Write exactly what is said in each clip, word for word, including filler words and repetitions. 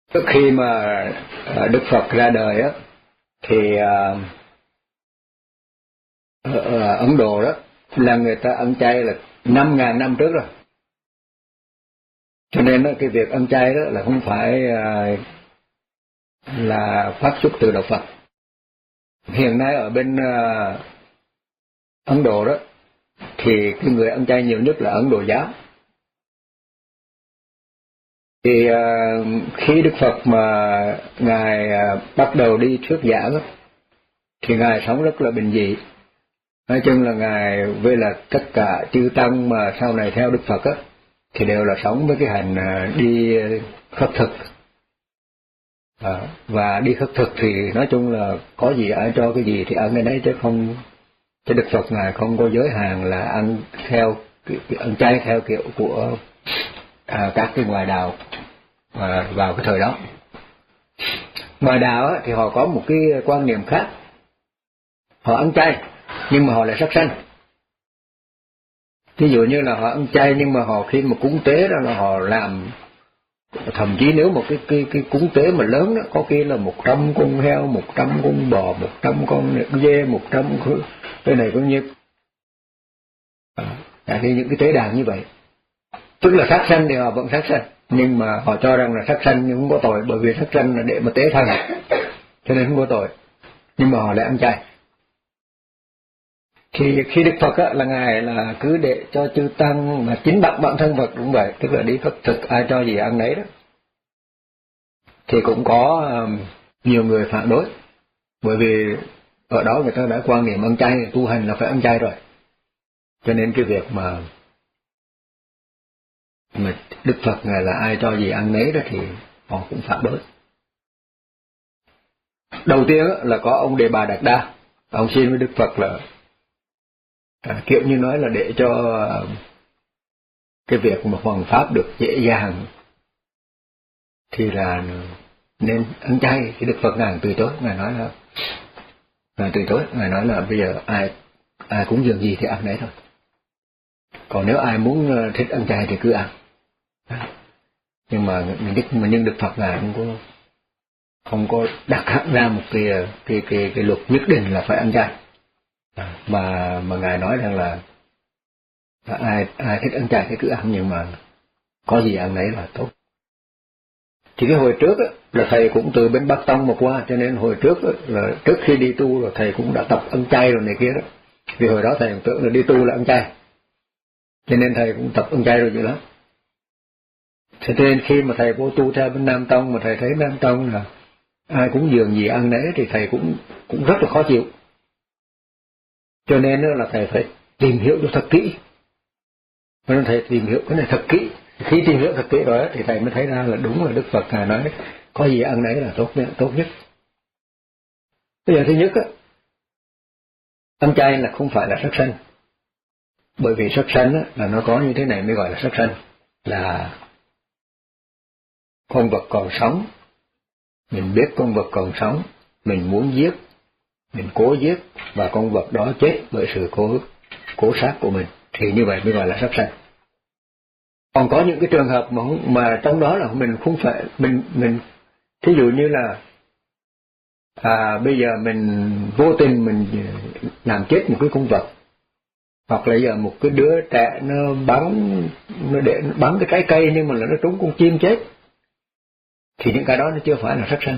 Trước khi mà Đức Phật ra đời á, thì ở Ấn Độ đó là người ta ăn chay là năm ngàn năm trước rồi. Cho nên đó, cái việc ăn chay đó là không phải là phát xuất từ đạo Phật. Hiện nay ở bên Ấn Độ đó thì cái người ăn chay nhiều nhất là Ấn Độ giáo. Thì khi Đức Phật mà Ngài bắt đầu đi thuyết giảng đó, thì Ngài sống rất là bình dị. Nói chung là Ngài với là tất cả chư tăng mà sau này theo Đức Phật á, thì đều là sống với cái hành đi khất thực. À, và đi khất thực thì nói chung là có gì ai cho cái gì thì ăn cái đấy, chứ không, chứ Đức Phật Ngài không có giới hạn là ăn theo ăn chay theo kiểu của à, các cái ngoại đạo à, vào cái thời đó. Ngoại đạo á, thì họ có một cái quan niệm khác, họ ăn chay nhưng mà họ lại sát sanh. Ví dụ như là họ ăn chay nhưng mà họ khi mà cúng tế đó là họ làm, thậm chí nếu một cái cái cái cúng tế mà lớn đó, có khi là một trăm con heo, một trăm con bò, một trăm con dê, một trăm cái này cũng như à, thì những cái tế đàn như vậy, tức là sát sanh thì họ vẫn sát sanh, nhưng mà họ cho rằng là sát sanh nhưng không có tội, bởi vì sát sanh là để mà tế thần, cho nên không có tội, nhưng mà họ lại ăn chay. Thì khi Đức Phật á, là Ngài là cứ để cho chư tăng, mà chính bản bản thân Phật cũng vậy, tức là đi khất thực ai cho gì ăn nấy đó, thì cũng có um, nhiều người phản đối, bởi vì ở đó người ta đã quan niệm ăn chay, tu hành là phải ăn chay rồi, cho nên cái việc mà mà Đức Phật Ngài là ai cho gì ăn nấy đó thì họ cũng phản đối. Đầu tiên là có ông Đề Bà Đạt Đa, ông xin với Đức Phật là à, kiểu như nói là để cho uh, cái việc mà hoằng pháp được dễ dàng thì là nên ăn chay. Thì Đức Phật Ngài từ chối, Ngài nói là Ngài từ chối, Ngài nói là bây giờ ai ai cũng dường gì thì ăn đấy thôi, còn nếu ai muốn thích ăn chay thì cứ ăn. Nhưng mà nhưng Đức Phật Ngài không có không có đặt hẳn ra một cái cái cái cái luật nhất định là phải ăn chay, mà mà Ngài nói rằng là ai ai thích ăn chay thì cứ ăn, nhưng mà có gì ăn đấy là tốt. Thì cái hồi trước á, là thầy cũng từ bên Bắc Tông mà qua, cho nên hồi trước á, là trước khi đi tu là thầy cũng đã tập ăn chay rồi này kia đó. Vì hồi đó thầy tưởng là đi tu là ăn chay, cho nên thầy cũng tập ăn chay rồi dữ lắm. Cho nên khi mà thầy vô tu theo bên Nam Tông, mà thầy thấy Nam Tông là ai cũng dường gì ăn nấy, thì thầy cũng cũng rất là khó chịu. Cho nên là thầy phải tìm hiểu cho thật kỹ. Cho nên thầy tìm hiểu cái này thật kỹ. Khi tìm hiểu thật kỹ rồi thì thầy mới thấy ra là đúng là Đức Phật Ngài nói có gì ăn nấy là tốt nhất, tốt nhất. Bây giờ thứ nhất á, ăn chay là không phải là sát sanh. Bởi vì sát sanh á, là nó có như thế này mới gọi là sát sanh, là con vật còn sống, mình biết con vật còn sống, mình muốn giết, mình cố giết, và con vật đó chết bởi sự cố cố sát của mình, thì như vậy mới gọi là sát sanh. Còn có những cái trường hợp mà mà trong đó là mình không phải mình mình thí dụ như là à, bây giờ mình vô tình mình làm chết một cái con vật, hoặc là giờ một cái đứa trẻ nó bắn nó để nó bắn cái trái cây nhưng mà là nó trúng con chim chết, thì những cái đó nó chưa phải là sát sanh.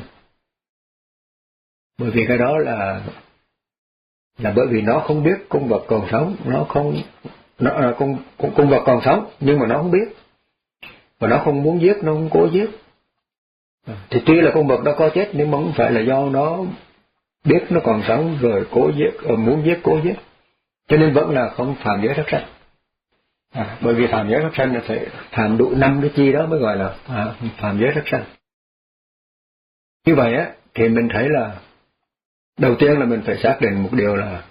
Bởi vì cái đó là là bởi vì nó không biết con vật còn sống, nó không nó là con, con con vật còn sống nhưng mà nó không biết, và nó không muốn giết, nó không cố giết. Thì tuy là con vật đó có chết nhưng mà không phải là do nó biết nó còn sống rồi cố giết, muốn giết cố giết, cho nên vẫn là không phạm giới sát sanh. À, bởi vì phạm giới sát sanh là phải phạm đủ năm cái chi đó mới gọi là à, phạm giới sát sanh. Như vậy á thì mình thấy là đầu tiên là mình phải xác định một điều là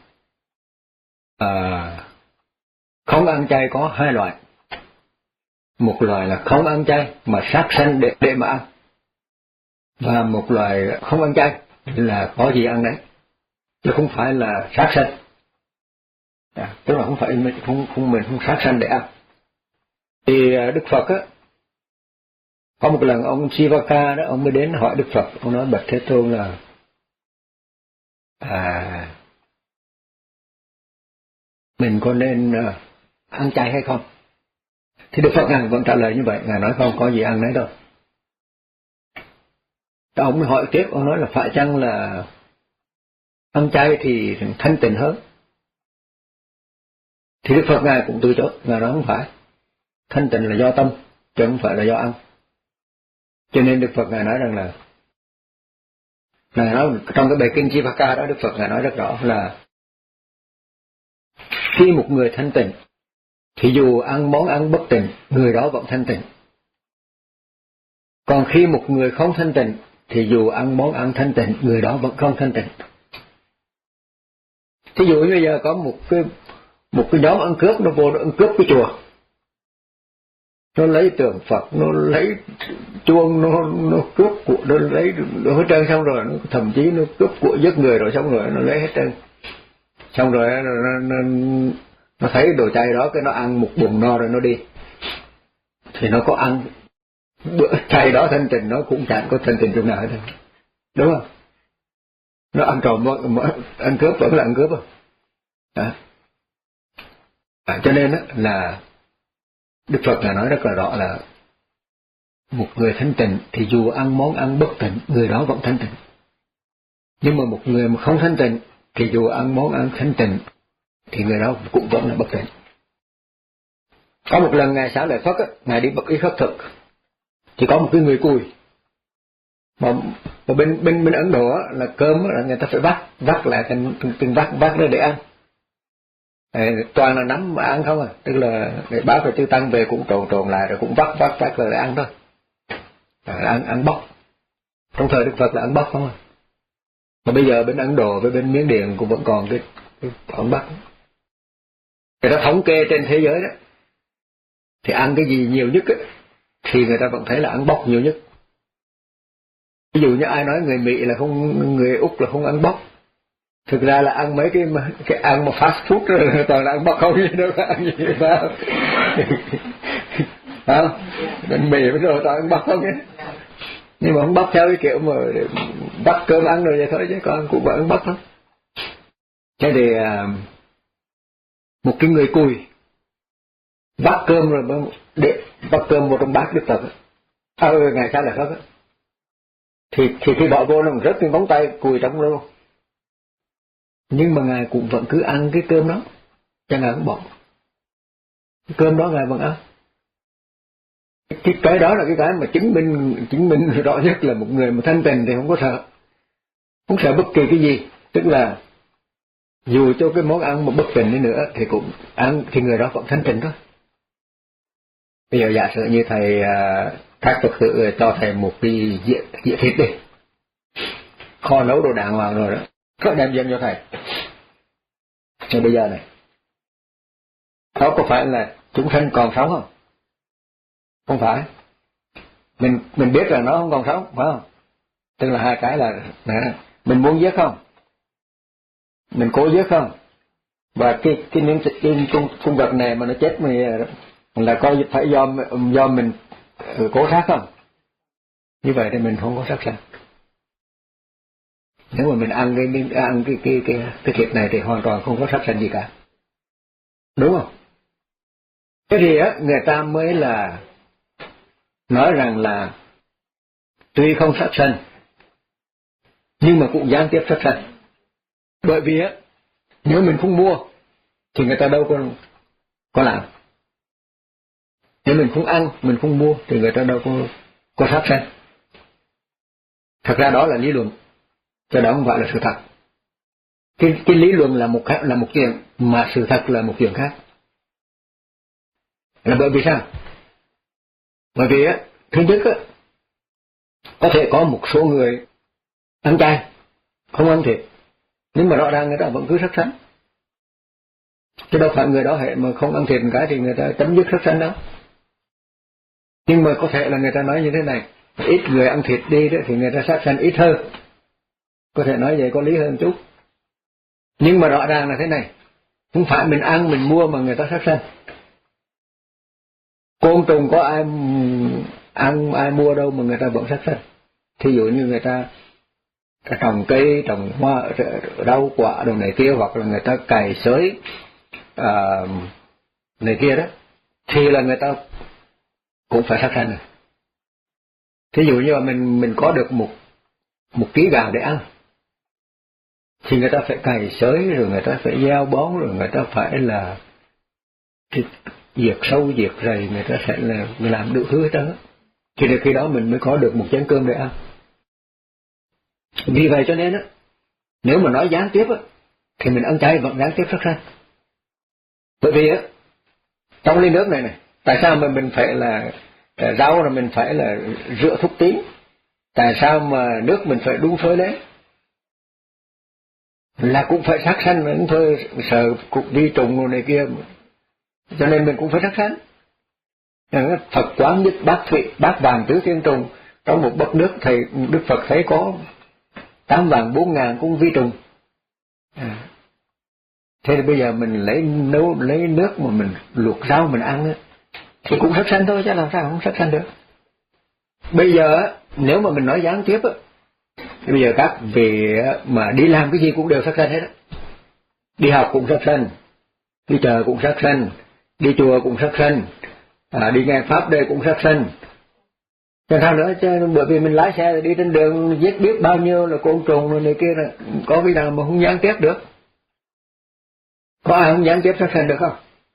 à, không ăn chay có hai loại. Một loại là không ăn chay mà sát sanh để để mà ăn, và một loại không ăn chay là có gì ăn đấy, chứ không phải là sát sanh. À, tức là không phải mình không không mình không sát sanh để ăn. Thì Đức Phật á Có một lần ông Sivaka đó, ông mới đến hỏi Đức Phật, ông nói bạch Thế Tôn là à, mình có nên uh, ăn chay hay không? Thì Đức Phật ngài vẫn trả lời như vậy, ngài nói không có gì ăn đấy đâu. Ông mới hỏi tiếp, ông nói là phải chăng là ăn chay thì thanh tịnh hơn? Thì Đức Phật ngài cũng từ chối, ngài nói không phải, thanh tịnh là do tâm chứ không phải là do ăn. Cho nên Đức Phật ngài nói rằng là ngài nói trong cái bài kinh Jivaka đó, Đức Phật ngài nói rất rõ là khi một người thanh tịnh thì dù ăn món ăn bất tịnh, người đó vẫn thanh tịnh. Còn khi một người không thanh tịnh thì dù ăn món ăn thanh tịnh, người đó vẫn không thanh tịnh. Thí dụ như bây giờ có một cái một cái nhóm ăn cướp, nó vô nó ăn cướp cái chùa, nó lấy tượng Phật, nó lấy chuông, nó nó cướp của, nó lấy nó hết trơn, xong rồi nó thậm chí nó cướp của giết người rồi, xong rồi nó lấy hết trơn, xong rồi nó, nó, nó, nó thấy đồ chay đó, cái nó ăn một bụng no rồi nó đi. Thì nó có ăn bữa chay đó thanh tịnh, nó cũng chẳng có thanh tịnh chỗ nào hết, đúng không? Nó ăn trộm, ăn cướp vẫn là ăn cướp không? À. À, cho nên đó là Đức Phật là nói rất là rõ là một người thanh tịnh thì dù ăn món ăn bất tịnh, người đó vẫn thanh tịnh. Nhưng mà một người mà không thanh tịnh thì dù ăn món ăn thanh tịnh thì người đó cũng vẫn là bất tịnh. Có một lần ngài Xá Lợi Phất á, ngài đi bậc y khất thực, thì có một cái người cùi mà, mà bên bên bên Ấn Độ á, là cơm á, là người ta phải vắt vắt lại từng từng vắt vắt ra để ăn. Để, toàn là nắm mà ăn không à, tức là để báo về chư tăng về cũng trộn trộn lại rồi cũng vắt vắt vắt rồi để ăn thôi. À, ăn ăn bóc. Trong thời Đức Phật là ăn bóc không à. Mà bây giờ bên Ấn Độ với bên Miến Điện cũng vẫn còn cái cái ăn bóc. Người ta thống kê trên thế giới đó, thì ăn cái gì nhiều nhất ấy, thì người ta vẫn thấy là ăn bóc nhiều nhất. Ví dụ như ai nói người Mỹ là không, người Úc là không ăn bóc, thực ra là ăn mấy cái mà, cái ăn mà fast food rồi, toàn là ăn bóc không, gì đâu có ăn gì đâu. Hả? Bên Mỹ bên rồi toàn ăn bóc không nhé. Nhưng mà không bóc theo cái kiểu mà bắt cơm ăn rồi vậy thôi, chứ còn cũng vẫn ăn bóc thôi. Thế thì một cái người cùi bắt cơm rồi để bắt cơm một trong bát Đức Phật, à ừ, ngày Xá Lợi Phất á, thì thì khi bỏ vô nó rớt cái móng tay cùi trong luôn. Nhưng mà ngài cũng vẫn cứ ăn cái cơm đó, cho ngài cũng bỏ cái cơm đó, ngài vẫn ăn. Cái cái đó là cái cái mà chứng minh chứng minh rõ nhất là một người mà thanh tịnh thì không có sợ, không sợ bất kỳ cái gì, tức là dù cho cái món ăn mà bất tịnh đi nữa thì cũng ăn, thì người đó vẫn thanh tịnh thôi. Bây giờ giả sử như thầy các Phật tử cho thầy một cái dĩa dĩa thịt đi, kho nấu đồ đàng hoàng rồi đó, có đem dâng cho thầy. Nhưng bây giờ này, đó có phải là chúng sanh còn sống không? Không phải. Mình mình biết là nó không còn sống, phải không? Tức là hai cái là, là mình muốn giết không? Mình cố giết không? Và cái cái những cái cung cung vật này mà nó chết mình là coi phải do do mình cố sát không? Như vậy thì mình không có sát sanh. Nếu mà mình ăn cái ăn cái cái cái cái thịt này thì hoàn toàn không có sát sanh gì cả, đúng không? Thế thì á, người ta mới là nói rằng là tuy không sát sanh nhưng mà cũng gián tiếp sát sanh. Bởi vì á, nếu mình không mua thì người ta đâu có có làm. Nếu mình không ăn, mình không mua thì người ta đâu có có sát sanh. Thật ra đó là lý luận, cho đó không phải là sự thật. Cái cái lý luận là một là một chuyện, mà sự thật là một chuyện khác. Là bởi vì sao? Bởi vì á, thứ nhất á, có thể có một số người ăn chay, không ăn thịt, nhưng mà rõ ràng người ta vẫn cứ sát sanh. Chứ đâu phải người đó hệ mà không ăn thịt một cái thì người ta chấm dứt sát sanh đâu. Nhưng mà có thể là người ta nói như thế này, ít người ăn thịt đi đó thì người ta sát sanh ít hơn. Có thể nói vậy có lý hơn chút. Nhưng mà rõ ràng là thế này, không phải mình ăn mình mua mà người ta sát sanh. Côn trùng có ai ăn ai mua đâu mà người ta vẫn sát sanh. Thí dụ như người ta trồng cây, trồng hoa, rau quả đồ này kia, hoặc là người ta cày xới à, này kia đó, thì là người ta cũng phải sát sanh rồi. Thí dụ như là mình mình có được một một ký gạo để ăn, thì người ta phải cày xới, rồi người ta phải gieo bón, rồi người ta phải là diệt sâu diệt rầy, người ta sẽ là làm đủ thứ hết trơn. Thì đến khi đó mình mới có được một chén cơm để ăn. Vì vậy cho nên á, nếu mà nói gián tiếp á, thì mình ăn chay vẫn gián tiếp sát sanh. Bởi vì á, trong ly nước này này, tại sao mà mình phải là rau là mình phải là rửa thuốc tím? Tại sao mà nước mình phải đun sôi lên? Là cũng phải sát sanh thôi, sợ cục vi trùng rồi này kia, cho nên mình cũng phải sát sanh. Phật quán nhất bát thụy, bát vàng tứ thiên trùng, trong một bát nước thầy Đức Phật thấy có tám vàng bốn ngàn cũng vi trùng. À. Thế thì bây giờ mình lấy nấu lấy nước mà mình luộc rau mình ăn á, thì cũng sát sanh thôi chứ làm sao không sát sanh được. Bây giờ nếu mà mình nói gián tiếp á, thì bây giờ các vị mà đi làm cái gì cũng đều sát sanh hết á. Đi học cũng sát sanh, đi chợ cũng sát sanh, đi chùa cũng sát sanh, à, đi nghe pháp đây cũng sát sanh. Cho sao nữa chứ, bởi vì mình lái xe đi trên đường giết biết bao nhiêu là côn trùng rồi này kia, là có cái nào mà không gián tiếp được? Có ai không gián tiếp sát sanh được không?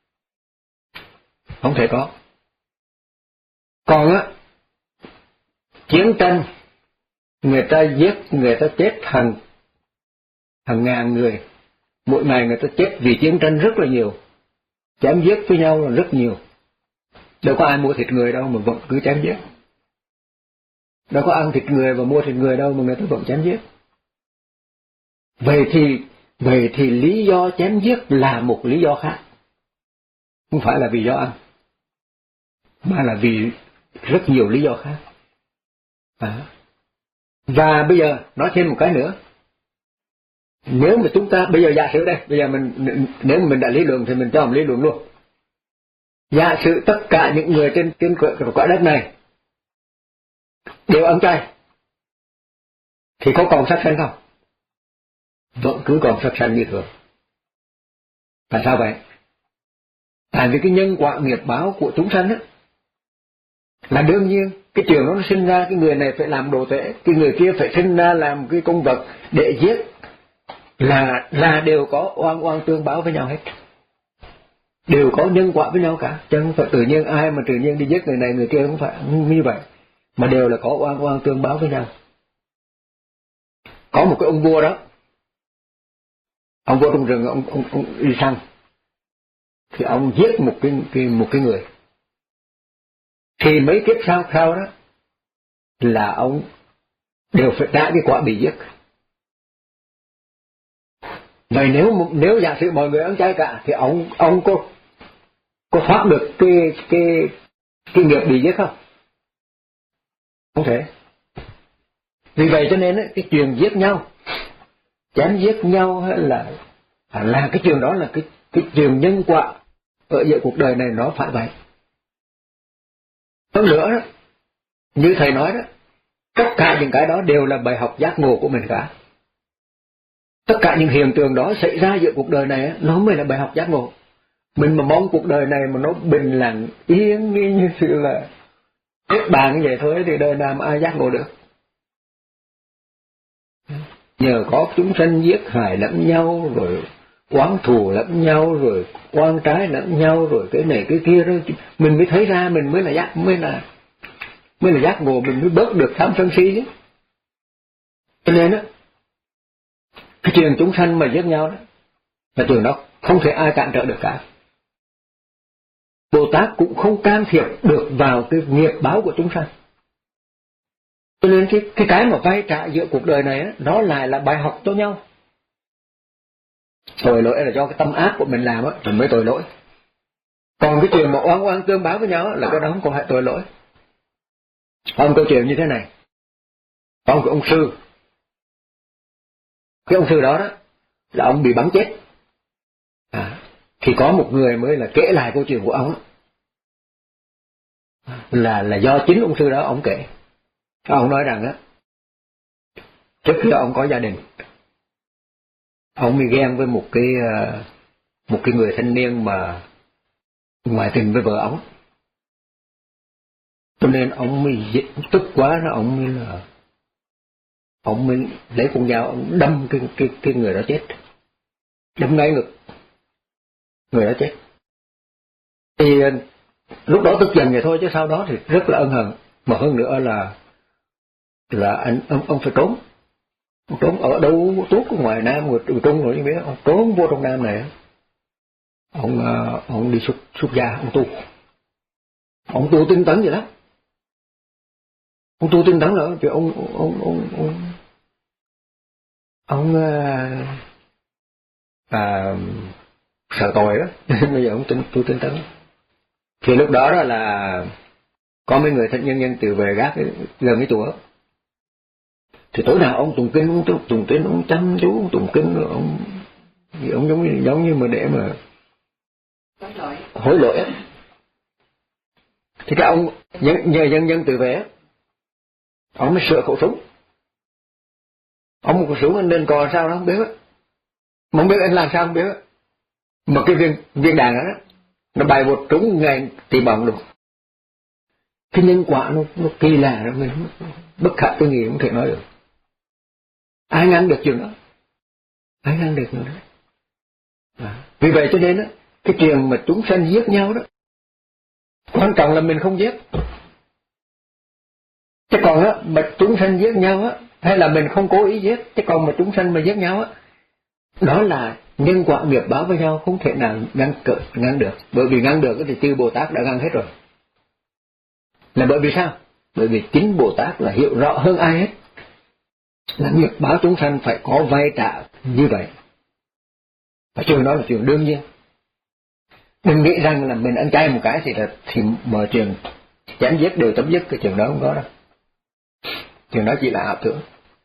Không thể có. Còn á, chiến tranh người ta giết, người ta chết hàng hàng ngàn người, mỗi ngày người ta chết vì chiến tranh rất là nhiều, chém giết với nhau là rất nhiều. Đâu có ai mua thịt người đâu mà vẫn cứ chém giết. Đâu có ăn thịt người và mua thịt người đâu mà người ta vẫn chém giết. Vậy thì vậy thì lý do chém giết là một lý do khác, không phải là vì do ăn, mà là vì rất nhiều lý do khác. À. Và bây giờ nói thêm một cái nữa, nếu mà chúng ta bây giờ giả sử đây, bây giờ mình nếu mà mình đã lý luận thì mình cho mình lý luận luôn. Giả sử tất cả những người trên trên quả đất này đều ăn chay, thì có còn sát sanh không? Vẫn cứ còn sát sanh như thường. Tại sao vậy? Tại vì cái nhân quả nghiệp báo của chúng sanh á, là đương nhiên cái trường nó sinh ra cái người này phải làm đồ tể, cái người kia phải sinh ra làm cái công vật để giết, là là đều có oan oan tương báo với nhau hết, đều có nhân quả với nhau cả, chứ không phải tự nhiên ai mà tự nhiên đi giết người này người kia, không phải như vậy, mà đều là có oan oan tương báo với nhau. Có một cái ông vua đó, ông vua trong rừng, ông ông, ông đi săn, thì ông giết một cái, cái một cái người, thì mấy kiếp sau sau đó là ông đều phải trả cái quả bị giết. Vậy nếu nếu giả sử mọi người ăn chay cả, thì ông ông có có thoát được cái cái cái nghiệp bị giết không? Không thể. Vì vậy cho nên cái chuyện giết nhau, chém giết nhau hay là là cái chuyện đó là cái cái chuyện nhân quả ở giữa cuộc đời này, nó phải vậy. Hơn nữa đó, như thầy nói đó, tất cả những cái đó đều là bài học giác ngộ của mình cả. Tất cả những hiện tượng đó xảy ra giữa cuộc đời này, nó mới là bài học giác ngộ. Mình mà mong cuộc đời này mà nó bình lặng, yên như sự là hết bàn như vậy thôi, thì đời nào mà ai giác ngộ được. Nhờ có chúng sanh giết hại lẫn nhau, rồi oán thù lẫn nhau, rồi oan trái lẫn nhau, rồi cái này cái kia đó, mình mới thấy ra, mình mới là giác mới là mới là giác ngộ, mình mới bớt được tham sân si chứ. Cho nên á, cái chuyện chúng sanh mà giết nhau đó là chuyện đó không thể ai cản trở được cả. Bồ Tát cũng không can thiệp được vào cái nghiệp báo của chúng sanh. Cho nên cái cái cái mà vay trả giữa cuộc đời này á, nó lại là bài học cho nhau. Tội lỗi là do cái tâm ác của mình làm á, thì mới tội lỗi. Còn cái chuyện mà oan oan tương báo với nhau á, là cái đó không còn phải tội lỗi. Có một câu chuyện như thế này. Có một cái ông sư. Cái ông sư đó đó là ông bị bắn chết. À, thì có một người mới là kể lại câu chuyện của ông. là là do chính ông sư đó ông kể. Ông nói rằng á, trước khi ông có gia đình, ông mới ghen với một cái một cái người thanh niên mà ngoại tình với vợ ông, cho nên ông mới tức quá đó, ông mới là ông mới lấy con dao ông đâm cái cái cái người đó chết, đâm ngay ngực người đó chết. Thì lúc đó tức giận vậy thôi, chứ sau đó thì rất là ân hận, mà hơn nữa là là anh ông ông phải trốn, ông trốn ở đâu tuốt ở ngoài Nam người Trung rồi, biết ông trốn vô trong Nam này, ông ông đi xuất xuất gia, ông tu, ông tu tinh tấn vậy đó, ông tu tinh tấn rồi, chứ ông ông ông ông ông à, à, sợ tội đó, bây giờ ông tu tu tinh tấn. Thì lúc đó đó là có mấy người thân nhân nhân từ về gác gần cái chùa, thì tối nào ông tụng kinh, ông tụng kinh, ông chăm chú ông tụng kinh, ông thì ông giống như giống như mà để mà hối lỗi. Thì cái ông nhân, nhờ nhân dân từ về, ông mới sửa khẩu súng, ông một khẩu súng anh nên còn sao đó không biết á, mà không biết anh làm sao không biết á, mà cái viên viên đạn đó nó bay một trúng ngay tỉ bọng luôn. Cái nhân quả nó nó kỳ lạ đó, mình bất khả tư nghị không thể nói được. Ai ngăn được chuyện đó? Ai ngăn được chuyện đó? À, vì vậy cho nên á, cái chuyện mà chúng sanh giết nhau đó, quan trọng là mình không giết. Chứ còn á, mà chúng sanh giết nhau á, hay là mình không cố ý giết, chứ còn mà chúng sanh mà giết nhau á, đó là nhân quả nghiệp báo với nhau, không thể nào ngăn cự ngăn được. Bởi vì ngăn được thì chư Bồ Tát đã ngăn hết rồi. Là bởi vì sao? Bởi vì chính Bồ Tát là hiểu rõ hơn ai hết là nghiệp báo chúng sanh phải có vay trả như vậy. Và chuyện đó là chuyện đương nhiên. Đừng nghĩ rằng là mình ăn chay một cái thì là thì mọi chuyện chém giết đều chấm dứt, cái chuyện đó không có đâu. Chuyện đó chỉ là ảo tưởng.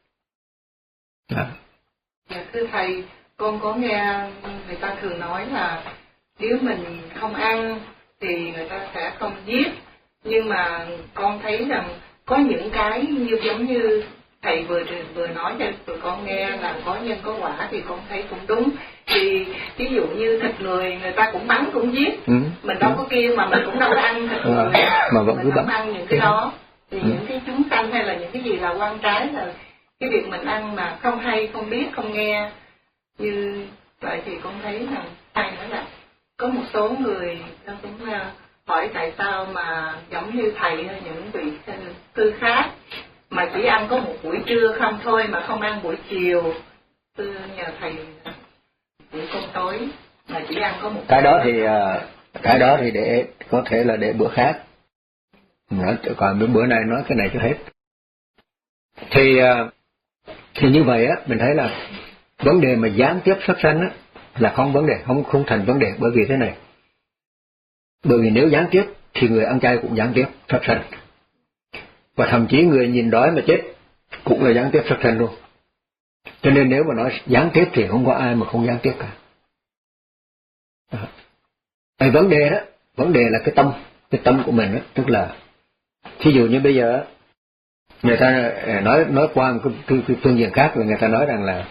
À. Dạ, thưa thầy, con có nghe người ta thường nói là nếu mình không ăn thì người ta sẽ không giết, nhưng mà con thấy rằng có những cái như giống như thầy vừa vừa nói cho tụi con nghe là có nhân có quả, thì con thấy cũng đúng. Thì ví dụ như thịt người người ta cũng bắn cũng giết, ừ. mình đâu có kêu mà mình cũng đâu có ăn thịt ừ. người, mà vẫn mình cứ không bắn. ăn những cái đó. Thì ừ. những cái chúng sanh hay là những cái gì là quan trái, là cái việc mình ăn mà không hay, không biết, không nghe như vậy thì con thấy rằng thầy nói là có một số người ta cũng hỏi tại sao mà giống như thầy hay những vị sư khác mà chỉ ăn có một buổi trưa không thôi, mà không ăn buổi chiều. Sư nhờ thầy buổi cơm tối mà chỉ ăn có một cái đó thì cái đó thì để có thể là để bữa khác. Nói, còn bữa nay nói cái này cho hết. Thì thì như vậy á, mình thấy là vấn đề mà gián tiếp sát sanh á là không vấn đề, không không thành vấn đề, bởi vì thế này. Bởi vì nếu gián tiếp thì người ăn chay cũng gián tiếp sát sanh. Và thậm chí người nhìn đói mà chết cũng là gián tiếp sát sanh luôn. Cho nên nếu mà nói gián tiếp thì không có ai mà không gián tiếp cả. Đó. Cái vấn đề đó, vấn đề là cái tâm, cái tâm của mình đó, tức là thí dụ như bây giờ người ta nói nói qua một cái, cái, cái phương diện khác là người ta nói rằng là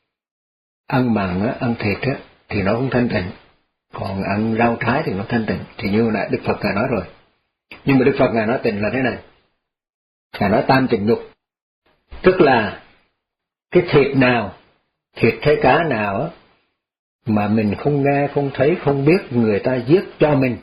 ăn mặn á, ăn thịt á thì nó không thanh tịnh, còn ăn rau trái thì nó thanh tịnh. Thì như nãy Đức Phật ngài nói rồi. Nhưng mà Đức Phật ngài nói tịnh là thế này. Ngài nói tam tịnh nhục, tức là cái thịt nào, thịt hay cá nào á mà mình không nghe, không thấy, không biết người ta giết cho mình,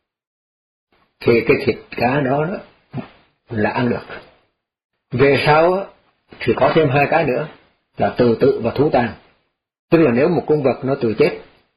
thì cái thịt cá đó, đó là ăn được. Về sau á thì có thêm hai cái nữa là từ tự và thú tàn. Tức là nếu một con vật nó tự chết,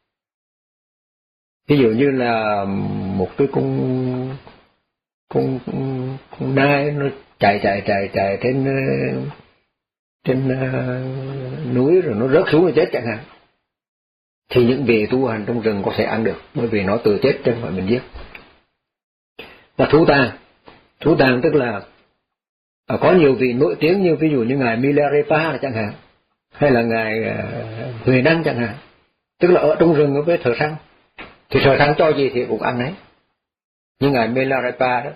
ví dụ như là một cái con con con, con nai nó chạy chạy chạy chạy trên trên uh, núi rồi nó rớt xuống rồi chết chẳng hạn, thì những vị tu hành trong rừng có thể ăn được, bởi vì nó tự chết chứ không phải mình giết. Và thú tàn, thú tàn tức là uh, có nhiều vị nổi tiếng như ví dụ như ngài Milarepa chẳng hạn, hay là ngài uh, Huệ Năng chẳng hạn, tức là ở trong rừng với thợ săn, thì thợ săn cho gì thì cũng ăn đấy. Nhưng ngài Milarepa đó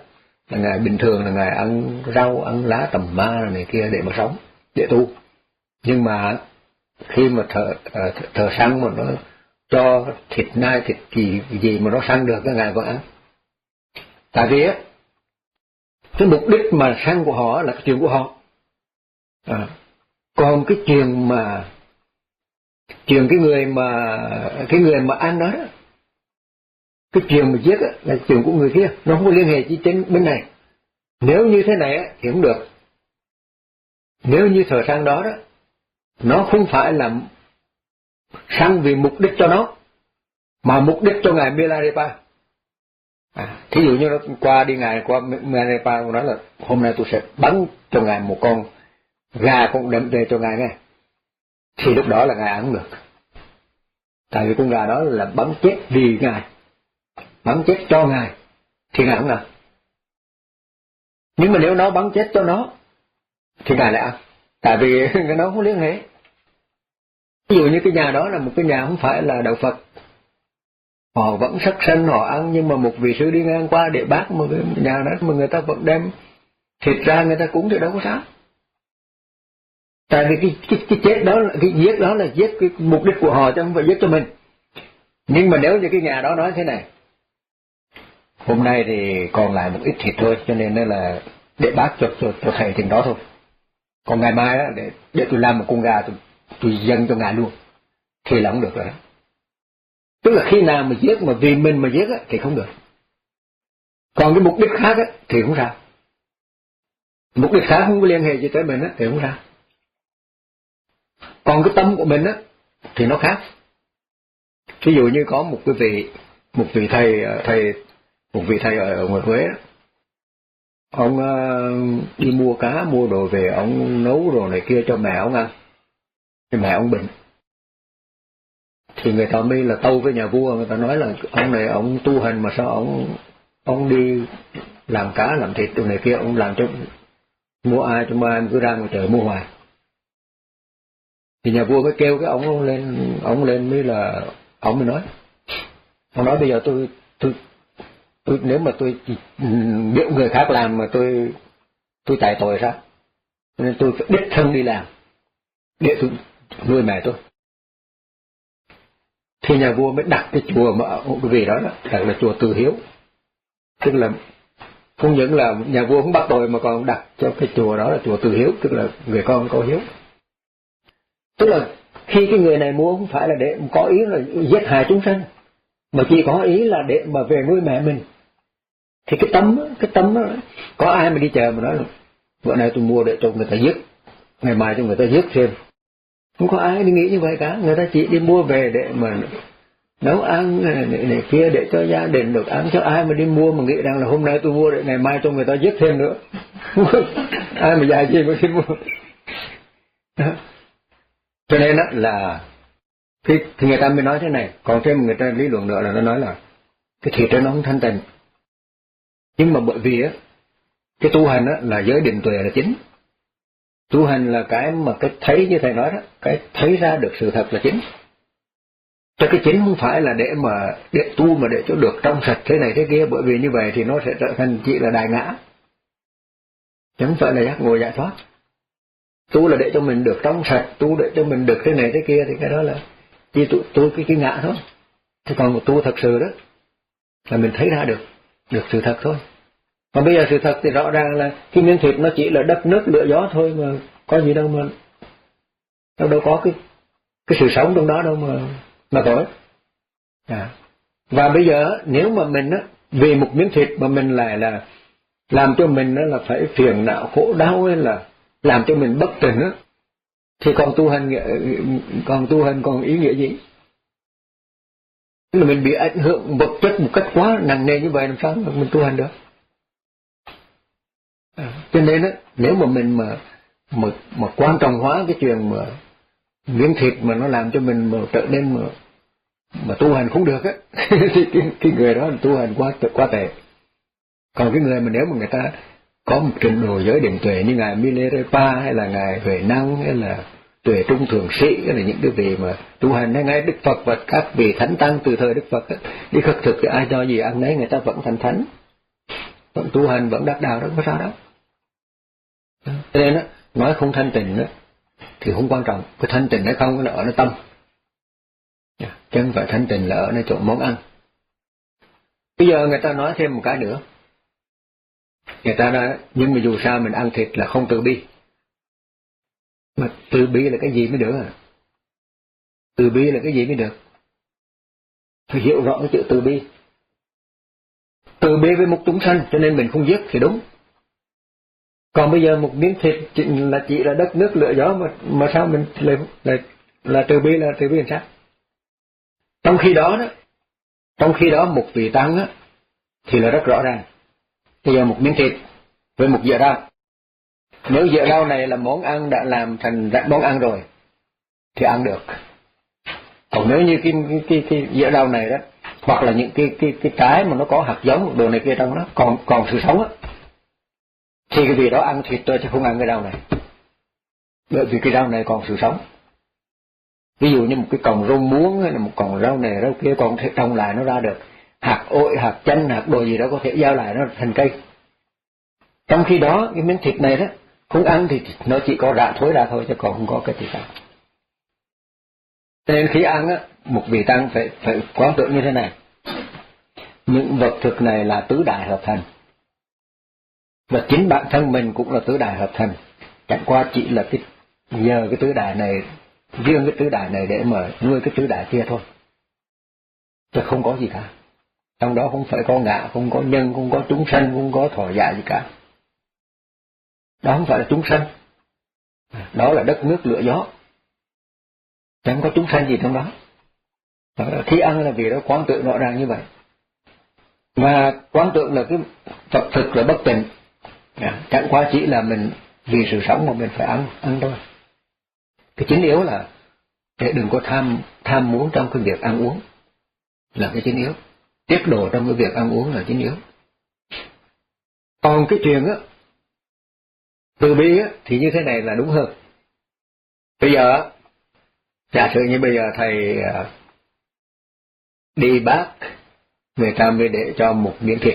là ngài bình thường là ngài ăn rau, ăn lá tầm ma này kia để mà sống, để tu. Nhưng mà khi mà thợ thợ, thợ săn mà nó cho thịt nai, thịt gì gì mà nó săn được, cái ngài vẫn ăn. Tại vì á, cái mục đích mà săn của họ là cái chuyện của họ. À, còn cái chuyện mà chuyện cái người mà cái người mà ăn đó, đó cái chuyện mà giết á, là chuyện của người kia, nó không có liên hệ chi trên bên này. Nếu như thế này á, thì không được. Nếu như thợ săn đó đó, nó không phải là săn vì mục đích cho nó, mà mục đích cho ngài Milarepa. À, thí dụ như nó qua đi ngài qua Milarepa, nó nói là hôm nay tôi sẽ bắn cho ngài một con gà cũng đâm về cho ngài nghe, thì lúc đó là ngài ăn được. Tại vì con gà đó là bắn chết vì ngài, bắn chết cho ngài, thì ngài ăn được. Nhưng mà nếu nó bắn chết cho nó thì ngài lại ăn, tại vì nó không liên hệ. Ví dụ như cái nhà đó là một cái nhà không phải là đạo Phật, họ vẫn sắc sanh họ ăn, nhưng mà một vị sư đi ngang qua để bác một cái nhà đó mà người ta vẫn đem thịt ra người ta cúng thì đâu có sao. Tại vì cái, cái, cái chết đó, cái giết đó là giết cái mục đích của họ chứ không phải giết cho mình. Nhưng mà nếu như cái nhà đó nói thế này, hôm nay thì còn lại một ít thịt thôi, cho nên là để bác cho, cho, cho thầy chừng đó thôi. Còn ngày mai đó, để, để tôi làm một con gà, tôi, tôi dâng cho ngài luôn, thì là không được rồi đó. Tức là khi nào mà giết mà vì mình mà giết á, thì không được. Còn cái mục đích khác á, thì không sao. Mục đích khác không có liên hệ gì tới mình á, thì không sao. Còn cái tâm của mình á, thì nó khác. Ví dụ như có một cái vị, một vị thầy, thầy một vị thầy ở, ở ngoài Huế đó. Ông uh, đi mua cá, mua đồ về, ông nấu đồ này kia cho mẹ ông ăn. Thì mẹ ông bệnh. Thì người ta mới là tâu với nhà vua, người ta nói là ông này ông tu hành mà sao ông ông đi làm cá, làm thịt đồ này kia, ông làm cho mua ai cho mua ai cứ ra ngoài trời mua hoài. Thì nhà vua mới kêu cái ông lên, ông lên mới là ông mới nói, ông nói bây giờ tôi tôi tôi nếu mà tôi biểu người khác làm mà tôi tôi chạy tội sao? Nên tôi phải đích thân đi làm để tôi nuôi mẹ tôi. Thì nhà vua mới đặt cái chùa mà ở cái vị đó đó là, là chùa Từ Hiếu, tức là không những là nhà vua không bắt tội mà còn đặt cho cái chùa đó là chùa Từ Hiếu, tức là người con có hiếu. Tức là khi cái người này mua không phải là để có ý là giết hại chúng sanh, mà chỉ có ý là để mà về nuôi mẹ mình. Thì cái tấm cái tấm đó, có ai mà đi chờ mà nói là bữa nay tôi mua để cho người ta giết, ngày mai cho người ta giết thêm. Không có ai đi nghĩ như vậy cả, người ta chỉ đi mua về để mà nấu ăn này, này, này kia để cho gia đình được ăn, cho ai mà đi mua mà nghĩ rằng là hôm nay tôi mua để ngày mai cho người ta giết thêm nữa. Ai mà dài gì mà đi mua. Cho nên đó là thì, thì người ta mới nói thế này. Còn thêm người ta lý luận nữa là nó nói là cái thịt đó nó không thanh tịnh. Nhưng mà bởi vì á, cái tu hành á là giới định tuệ là chính. Tu hành là cái mà cái thấy như thầy nói đó, cái thấy ra được sự thật là chính. Cho cái chính không phải là để mà để tu mà để cho được trong sạch thế này thế kia, bởi vì như vậy thì nó sẽ trở thành chỉ là đại ngã, chứ không phải là giác ngộ giải thoát. Tu là để cho mình được trong sạch, tu để cho mình được thế này thế kia, thì cái đó là chỉ tu, tu cái, cái ngã thôi. Thế còn một tu thật sự đó là mình thấy ra được được sự thật thôi. Còn bây giờ sự thật thì rõ ràng là cái miếng thịt nó chỉ là đất nước lửa gió thôi, mà có gì đâu mà đâu đâu có cái cái sự sống trong đó đâu mà mà có. À. Và bây giờ nếu mà mình á vì một miếng thịt mà mình lại là làm cho mình đó là phải phiền não khổ đau, hay là làm cho mình bất tỉnh á, thì còn tu hành còn tu hành còn ý nghĩa gì? Là mình bị ảnh hưởng vật chất một cách quá nặng nề như vậy, làm sao mà mình tu hành được? À, cho nên á, nếu mà mình mà mà mà quan trọng hóa cái chuyện mà miếng thịt mà nó làm cho mình mà trở nên mà mà tu hành không được á, thì cái, cái người đó là tu hành quá quá tệ. Còn cái người mà nếu mà người ta có một trình độ giới định tuệ như ngài Milarepa, hay là ngài Huệ Năng, hay là tuệ trung thượng sĩ, hay là những cái vị mà tu hành hay ngay Đức Phật và các vị thánh tăng từ thời Đức Phật á, đi khất thực thì ai cho gì ăn đấy người ta vẫn thành thánh. vẫn tu hành, vẫn đắc đạo, đó không có sao đâu. Cho nên á, nói không thanh tịnh á thì không quan trọng, cái thanh tịnh hay không là ở nơi tâm, chứ không phải thanh tịnh là ở nơi chỗ món ăn. Bây giờ người ta nói thêm một cái nữa, người ta nói nhưng mà dù sao mình ăn thịt là không từ bi. Mà từ bi là cái gì mới được à? Từ bi là cái gì mới được? Phải hiểu rõ cái chữ từ bi. Từ bi với một chúng sanh, cho nên mình không giết thì đúng. Còn bây giờ một miếng thịt là chỉ là đất nước lửa gió, mà mà sao mình lại là, là từ bi là từ bi làm sao? Trong khi đó đó, trong khi đó một vị tăng á thì là rất rõ ràng. Bây giờ một miếng thịt với một dĩa rau, nếu dĩa rau này là món ăn đã làm thành món ăn rồi thì ăn được. Còn nếu như cái cái cái, cái dĩa rau này đó, hoặc là những cái cái cái trái mà nó có hạt giống đồ này kia trong đó còn còn sự sống á, thì cái vị đó ăn thịt tôi chứ không ăn cái rau này, bởi vì cái rau này còn sự sống. Ví dụ như một cái cọng rau muống hay là một cọng rau này rau kia còn thể trồng lại nó ra được hạt ổi, hạt chanh, hạt đồ gì đó có thể giao lại nó thành cây. Trong khi đó cái miếng thịt này đó không ăn thì nó chỉ có rạ thối ra thôi chứ còn không có cái gì cả. Nên khi ăn á, một vị tăng phải phải quán tưởng như thế này: những vật thực này là tứ đại hợp thành, và chính bản thân mình cũng là tứ đại hợp thành, chẳng qua chỉ là cái nhờ cái tứ đại này, riêng cái tứ đại này để mà nuôi cái tứ đại kia thôi, chứ không có gì cả. Trong đó không phải có ngã, không có nhân, không có chúng sanh, không có thọ giả gì cả. Đó không phải là chúng sanh, đó là đất nước lửa gió, chẳng có chúng sanh gì trong đó. Khi ăn là vì đó quán tự rõ ràng như vậy. Và quán tượng là cái vật thực là bất tịnh, chẳng qua chỉ là mình vì sự sống mà mình phải ăn ăn thôi. Cái chính yếu là để đừng có tham tham muốn trong cái việc ăn uống là cái chính yếu, tiết độ trong cái việc ăn uống là chính yếu. Còn cái chuyện á từ bi á thì như thế này là đúng hơn. Bây giờ giả sử như bây giờ thầy đi bác, người ta mới để cho một miếng thịt.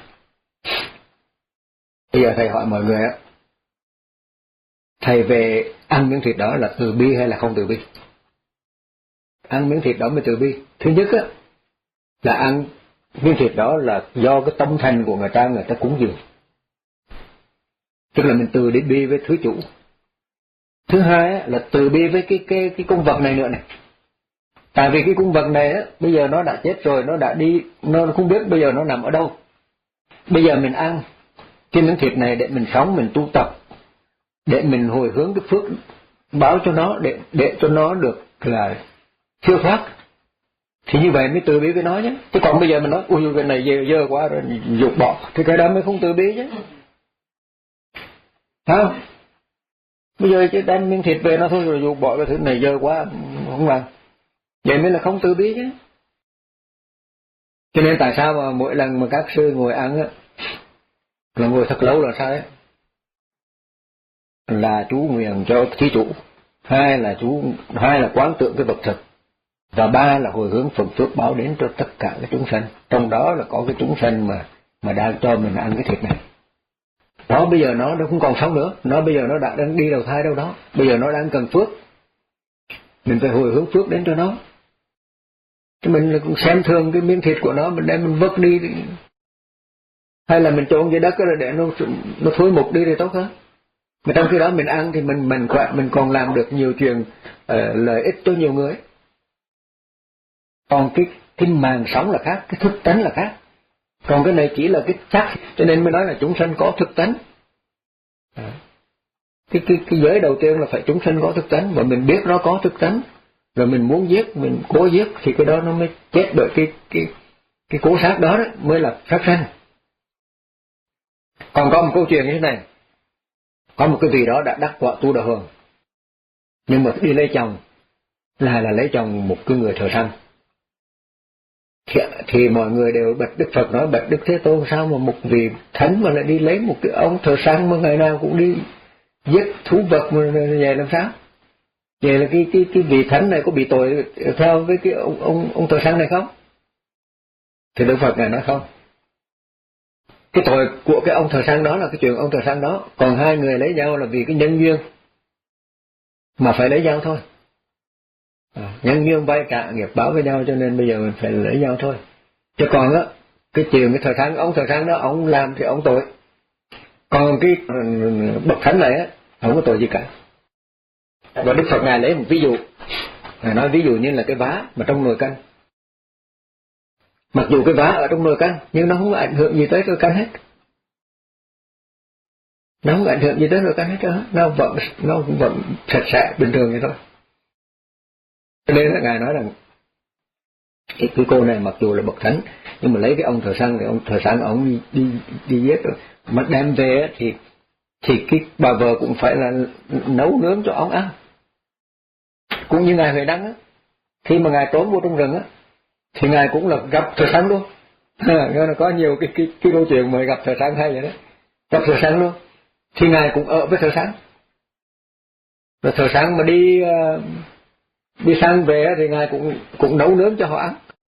Bây giờ thầy hỏi mọi người á, thầy về ăn miếng thịt đó là từ bi hay là không từ bi? Ăn miếng thịt đó mới từ bi. Thứ nhất á là ăn miếng thịt đó là do cái tâm thành của người ta, người ta cúng dường, tức là mình từ đến bi với thứ chủ. Thứ hai á, là từ bi với cái cái cái con vật này nữa này. Tại vì cái con vật này á, bây giờ nó đã chết rồi, nó đã đi, nó không biết bây giờ nó nằm ở đâu. Bây giờ mình ăn cái miếng thịt này để mình sống, mình tu tập, để mình hồi hướng cái phước báo cho nó, để để cho nó được là siêu thoát. Thì như vậy mới từ bi với nó nhé. Chứ còn bây giờ mình nói, ui cái này dơ, dơ quá rồi, dục bỏ, thì cái đó mới không từ bi chứ. Phải không? Bây giờ chứ đem miếng thịt về nó thôi rồi dục bỏ cái thứ này dơ quá, không làm. Vậy mới là không từ bi chứ. Cho nên tại sao mà mỗi lần mà các sư ngồi ăn á, là ngồi thật lâu là sao đấy? Là chú nguyện cho thí chủ, hai là chú, hai là quán tượng cái vật thực, và ba là hồi hướng phần phước báo đến cho tất cả các chúng sanh. Trong đó là có cái chúng sanh mà mà đang cho mình ăn cái thịt này. Nó bây giờ nó nó không còn sống nữa, nó bây giờ nó đã đang đi đầu thai đâu đó, bây giờ nó đang cần phước, mình phải hồi hướng phước đến cho nó. Chứ mình cũng xem thường cái miếng thịt của nó, mình đem mình vứt đi, hay là mình trộn dưới đất rồi để nó nó thối mục đi thì tốt hơn. Mà trong khi đó mình ăn thì mình mình mình còn làm được nhiều chuyện uh, lợi ích cho nhiều người. Còn cái cái màng sống là khác, cái thức tánh là khác. Còn cái này chỉ là cái xác, cho nên mới nói là chúng sanh có thức tánh. À. Cái cái cái giới đầu tiên là phải chúng sanh có thức tánh, và mình biết nó có thức tánh, rồi mình muốn giết, mình cố giết thì cái đó nó mới chết bởi cái cái cái cố sát đó, đó mới là sát sanh. Còn có một câu chuyện như thế này, có một cái vị đó đã đắc quả tu đà hường, nhưng mà đi lấy chồng là là lấy chồng một cái người thờ săn. Thì, thì mọi người đều bạch Đức Phật nói, bạch Đức Thế Tôn, sao mà một vị thánh mà lại đi lấy một cái ông thờ săn mà ngày nào cũng đi giết thú vật mà vậy làm sao? Vậy là cái cái cái vị thánh này có bị tội theo với cái ông ông ông thờ săn này không? Thì Đức Phật này nói không. cái tội của cái ông thợ săn đó là cái chuyện ông thợ săn đó, còn hai người lấy nhau là vì cái nhân duyên mà phải lấy nhau thôi. À, nhân duyên vay trả nghiệp báo với nhau, cho nên bây giờ mình phải lấy nhau thôi. Chứ còn á, cái chuyện cái thợ săn, ông thợ săn đó ông làm thì ông tội, còn cái bậc thánh này á không có tội gì cả. Và Đức Phật ngài lấy một ví dụ, ngài nói ví dụ như là cái vá mà trong nồi canh. Mặc dù cái vá ở trong nồi canh nhưng nó không có ảnh hưởng gì tới nồi canh hết, nó không có ảnh hưởng gì tới nồi canh hết đó. Nó vẫn nó cũng vẫn sạch sẽ bình thường vậy thôi. Cho nên là ngài nói rằng cái, cái cô này mặc dù là bậc thánh nhưng mà lấy cái ông thợ săn thì ông thợ săn ông đi đi, đi giết rồi mà đem về thì thì cái bà vợ cũng phải là nấu nướng cho ông ăn. Cũng như ngài Huệ Đăng á, khi mà ngài trốn vô trong rừng á thì ngài cũng là gặp thợ săn luôn. Nó có nhiều cái cái cái câu chuyện mà gặp thợ săn hay vậy đó, gặp thợ săn luôn thì ngài cũng ở với thợ săn. Rồi thợ săn mà đi uh, đi săn về thì ngài cũng cũng nấu nướng cho họ ăn.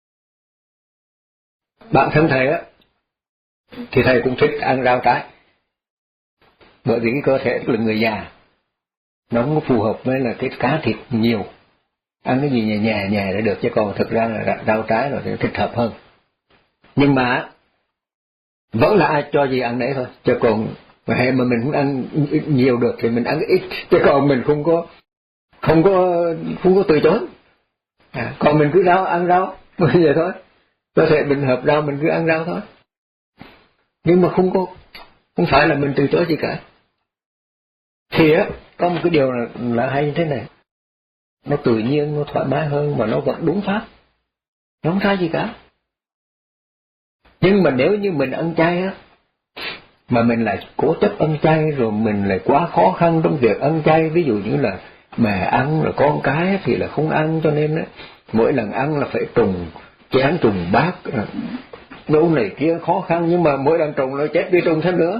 Bản thân thầy á thì thầy cũng thích ăn rau trái, bởi vì cái cơ thể là người già nó không có phù hợp với là cái cá thịt nhiều, ăn cái gì nhẹ nhẹ nhẹ để được, chứ còn thực ra là rau trái rồi thì thích hợp hơn. Nhưng mà vẫn là ai cho gì ăn đấy thôi, chứ còn hệ mà mình không ăn nhiều được thì mình ăn ít, chứ còn mình không có không có không có từ chối. À, còn mình cứ rau ăn rau vậy thôi, cơ thể mình hợp rau mình cứ ăn rau thôi, nhưng mà không có không phải là mình từ chối gì cả. Thì á có một cái điều là, là hay như thế này, nó tự nhiên, nó thoải mái hơn mà nó vẫn đúng pháp, nó không sai gì cả. Nhưng mà nếu như mình ăn chay á, mà mình lại cố chấp ăn chay, rồi mình lại quá khó khăn trong việc ăn chay, ví dụ như là mẹ ăn rồi con cái thì là không ăn, cho nên á mỗi lần ăn là phải trùng chén trùng bát nấu này kia khó khăn, nhưng mà mỗi lần trùng nó chết đi trùng thêm nữa.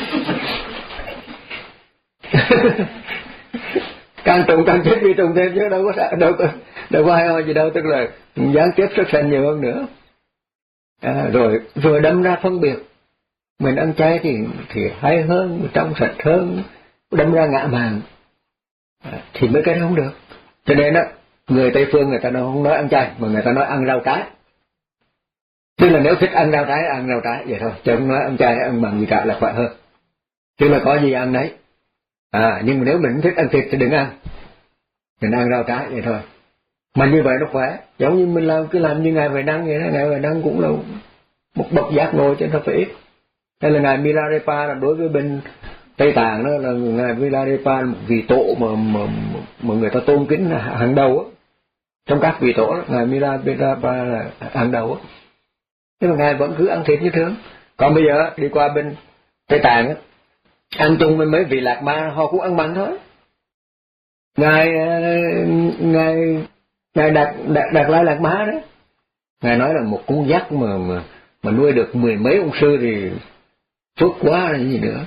Càng trùng càng chết đi trùng thêm, chứ đâu có đâu có đâu có hay ho gì đâu, tức là gián tiếp xuất sinh nhiều hơn nữa. À, rồi rồi đâm ra phân biệt mình ăn chay thì thì hay hơn, trong sạch hơn, đâm ra ngã mạn, à, thì mấy cái đó không được. Cho nên á người Tây phương người ta đâu không nói ăn chay mà người ta nói ăn rau trái. Tức là nếu thích ăn rau trái ăn rau trái vậy thôi, chứ không nói ăn chay ăn bằng gì cả là khỏe hơn. Tức là có gì ăn đấy. À, nhưng mà nếu mình thích ăn thịt thì đừng ăn, mình ăn rau trái vậy thôi. Mà như vậy nó khỏe, giống như mình làm cứ làm như ngài Huệ Đăng vậy đó. Ngài Huệ Đăng cũng là một bậc giác ngộ chứ không phải ít. Hay là ngài Milarepa là đối với bên Tây Tạng đó là ngài Milarepa là một vị tổ mà mà mà người ta tôn kính là hàng đầu á. Trong các vị tổ đó, ngài Milarepa là hàng đầu á. Nhưng mà ngài vẫn cứ ăn thịt như thường. Còn bây giờ đi qua bên Tây Tạng á, ăn chung với mấy vị Lạc Ma họ cũng ăn mặn thôi. Ngài ngài ngài đặt đặt đặt lại Lạc Ma đó, ngài nói là một con dắt mà mà mà nuôi được mười mấy ông sư thì phước quá là gì nữa.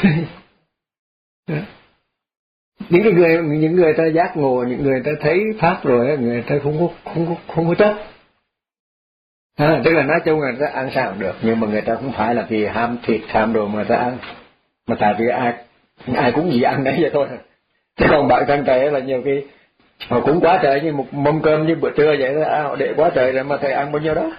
Những cái người những người ta giác ngộ, những người ta thấy pháp rồi, người ta không có không có không có chấp. À, tức là nói chung là người ta ăn sao cũng được, nhưng mà người ta không phải là vì ham thịt ham đồ mà người ta ăn, mà tại vì ai ai cũng gì ăn đấy vậy thôi. Chứ còn bạn thân thầy là nhiều khi họ cũng quá trời, như một mâm cơm như bữa trưa vậy đó, à, họ để quá trời rồi mà thầy ăn bao nhiêu đó.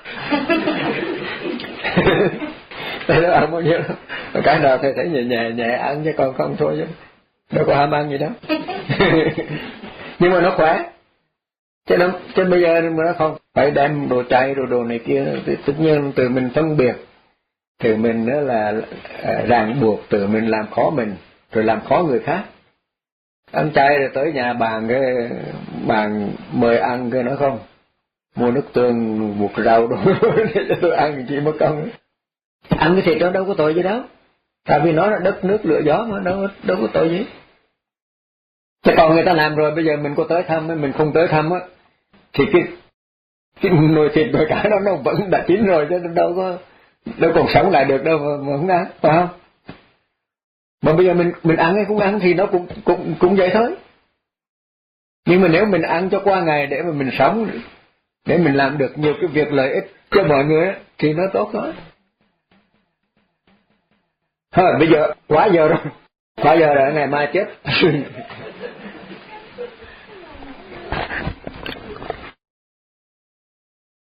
Thầy đó ăn bao nhiêu đó, cái nào thầy thấy nhẹ nhẹ nhẹ ăn, chứ còn không thôi chứ đâu có ham ăn gì đó. Nhưng mà nó khỏe, chứ nó chứ bây giờ mà nó không phải đem đồ chay đồ đồ này kia thì tất nhiên từ mình phân biệt, từ mình đó là ràng buộc, từ mình làm khó mình rồi làm khó người khác. Ăn chay rồi tới nhà bàn cái bàn mời ăn cái nói không mua nước tương một rau đồ để cho tôi ăn chỉ mất công. Ăn cái thịt đó đâu có tội gì đâu, tại vì nó là đất nước lửa gió mà, đâu đâu có tội gì. Chứ còn người ta làm rồi bây giờ mình có tới thăm mình không tới thăm á thì cái cái nồi thịt nồi cá đó nó vẫn đã chín rồi, chứ đâu có đâu còn sống lại được đâu mà, mà không ăn, phải không? Mà bây giờ mình mình ăn hay không ăn thì nó cũng cũng cũng vậy thôi. Nhưng mà nếu mình ăn cho qua ngày để mà mình sống, để mình làm được nhiều cái việc lợi ích cho mọi người thì nó tốt thôi. Thôi bây giờ quá giờ rồi, quá giờ rồi, ngày mai chết.